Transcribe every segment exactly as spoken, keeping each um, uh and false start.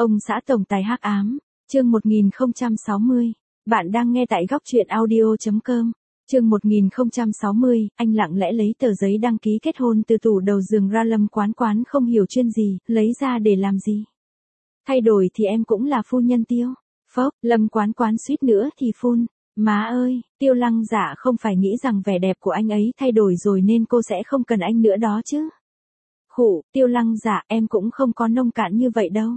Ông xã tổng tài hắc ám, chương một nghìn không trăm sáu mươi. Bạn đang nghe tại góc truyện audio chấm com. Chương một nghìn không trăm sáu mươi, anh lặng lẽ lấy tờ giấy đăng ký kết hôn từ tủ đầu giường ra. Lâm Quán Quán không hiểu chuyên gì, lấy ra để làm gì. Thay đổi thì em cũng là phu nhân Tiêu. Phốc, Lâm Quán Quán suýt nữa thì phun. Má ơi, Tiêu Lăng Dạ không phải nghĩ rằng vẻ đẹp của anh ấy thay đổi rồi nên cô sẽ không cần anh nữa đó chứ. Khụ, Tiêu Lăng Dạ, em cũng không có nông cạn như vậy đâu.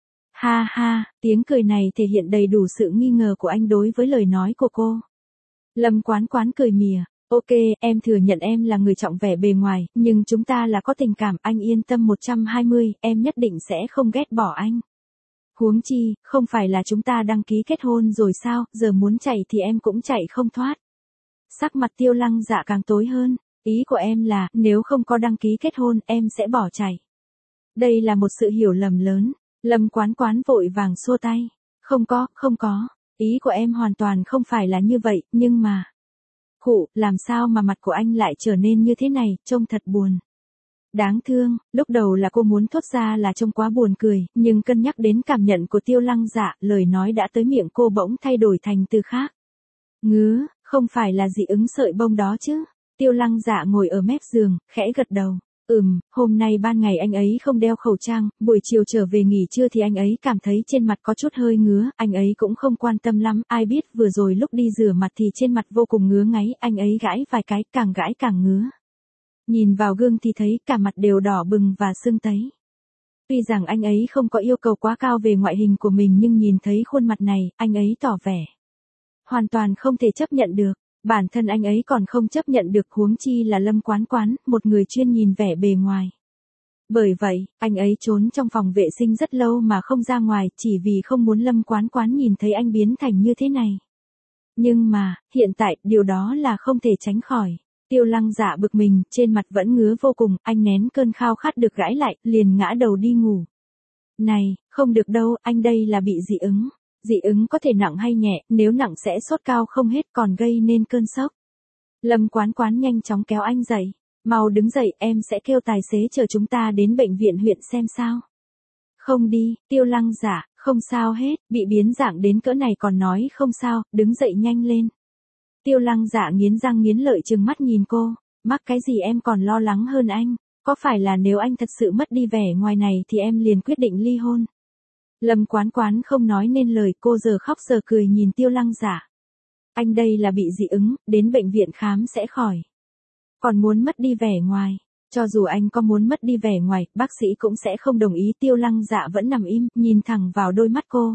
Ha ha, tiếng cười này thể hiện đầy đủ sự nghi ngờ của anh đối với lời nói của cô. Lâm Quán Quán cười mỉa, ok, em thừa nhận em là người trọng vẻ bề ngoài, nhưng chúng ta là có tình cảm, anh yên tâm một trăm hai mươi, em nhất định sẽ không ghét bỏ anh. Huống chi, không phải là chúng ta đăng ký kết hôn rồi sao, giờ muốn chạy thì em cũng chạy không thoát. Sắc mặt Tiêu Lăng Dạ càng tối hơn, ý của em là, nếu không có đăng ký kết hôn, em sẽ bỏ chạy. Đây là một sự hiểu lầm lớn. Lâm Quán Quán vội vàng xua tay. Không có, không có. Ý của em hoàn toàn không phải là như vậy, nhưng mà... Khụ, làm sao mà mặt của anh lại trở nên như thế này, trông thật buồn. Đáng thương, lúc đầu là cô muốn thốt ra là trông quá buồn cười, nhưng cân nhắc đến cảm nhận của Tiêu Lăng Dạ, lời nói đã tới miệng cô bỗng thay đổi thành từ khác. Ngứa, không phải là dị ứng sợi bông đó chứ. Tiêu Lăng Dạ ngồi ở mép giường, khẽ gật đầu. Ừm, hôm nay ban ngày anh ấy không đeo khẩu trang, buổi chiều trở về nghỉ trưa thì anh ấy cảm thấy trên mặt có chút hơi ngứa, anh ấy cũng không quan tâm lắm, ai biết vừa rồi lúc đi rửa mặt thì trên mặt vô cùng ngứa ngáy, anh ấy gãi vài cái, càng gãi càng ngứa. Nhìn vào gương thì thấy cả mặt đều đỏ bừng và sưng tấy. Tuy rằng anh ấy không có yêu cầu quá cao về ngoại hình của mình nhưng nhìn thấy khuôn mặt này, anh ấy tỏ vẻ hoàn toàn không thể chấp nhận được. Bản thân anh ấy còn không chấp nhận được, huống chi là Lâm Quán Quán, một người chuyên nhìn vẻ bề ngoài. Bởi vậy, anh ấy trốn trong phòng vệ sinh rất lâu mà không ra ngoài, chỉ vì không muốn Lâm Quán Quán nhìn thấy anh biến thành như thế này. Nhưng mà, hiện tại, điều đó là không thể tránh khỏi. Tiêu Lăng Dạ bực mình, trên mặt vẫn ngứa vô cùng, anh nén cơn khao khát được gãi lại, liền ngã đầu đi ngủ. Này, không được đâu, anh đây là bị dị ứng. Dị ứng có thể nặng hay nhẹ, nếu nặng sẽ sốt cao không hết còn gây nên cơn sốc. Lâm Quán Quán nhanh chóng kéo anh dậy. Mau đứng dậy, em sẽ kêu tài xế chở chúng ta đến bệnh viện huyện xem sao. Không đi, Tiêu Lăng Dạ, không sao hết, bị biến dạng đến cỡ này còn nói không sao, đứng dậy nhanh lên. Tiêu Lăng Dạ nghiến răng nghiến lợi trừng mắt nhìn cô, mắc cái gì em còn lo lắng hơn anh, có phải là nếu anh thật sự mất đi vẻ ngoài này thì em liền quyết định ly hôn. Lâm Quán Quán không nói nên lời, cô giờ khóc giờ cười nhìn Tiêu Lăng Dạ. Anh đây là bị dị ứng, đến bệnh viện khám sẽ khỏi. Còn muốn mất đi vẻ ngoài, cho dù anh có muốn mất đi vẻ ngoài, bác sĩ cũng sẽ không đồng ý. Tiêu Lăng Dạ vẫn nằm im, nhìn thẳng vào đôi mắt cô.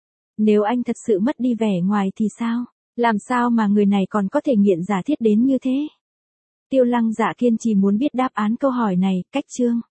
Nếu anh thật sự mất đi vẻ ngoài thì sao? Làm sao mà người này còn có thể nghiện giả thiết đến như thế? Tiêu Lăng Dạ kiên trì muốn biết đáp án câu hỏi này, cách chương.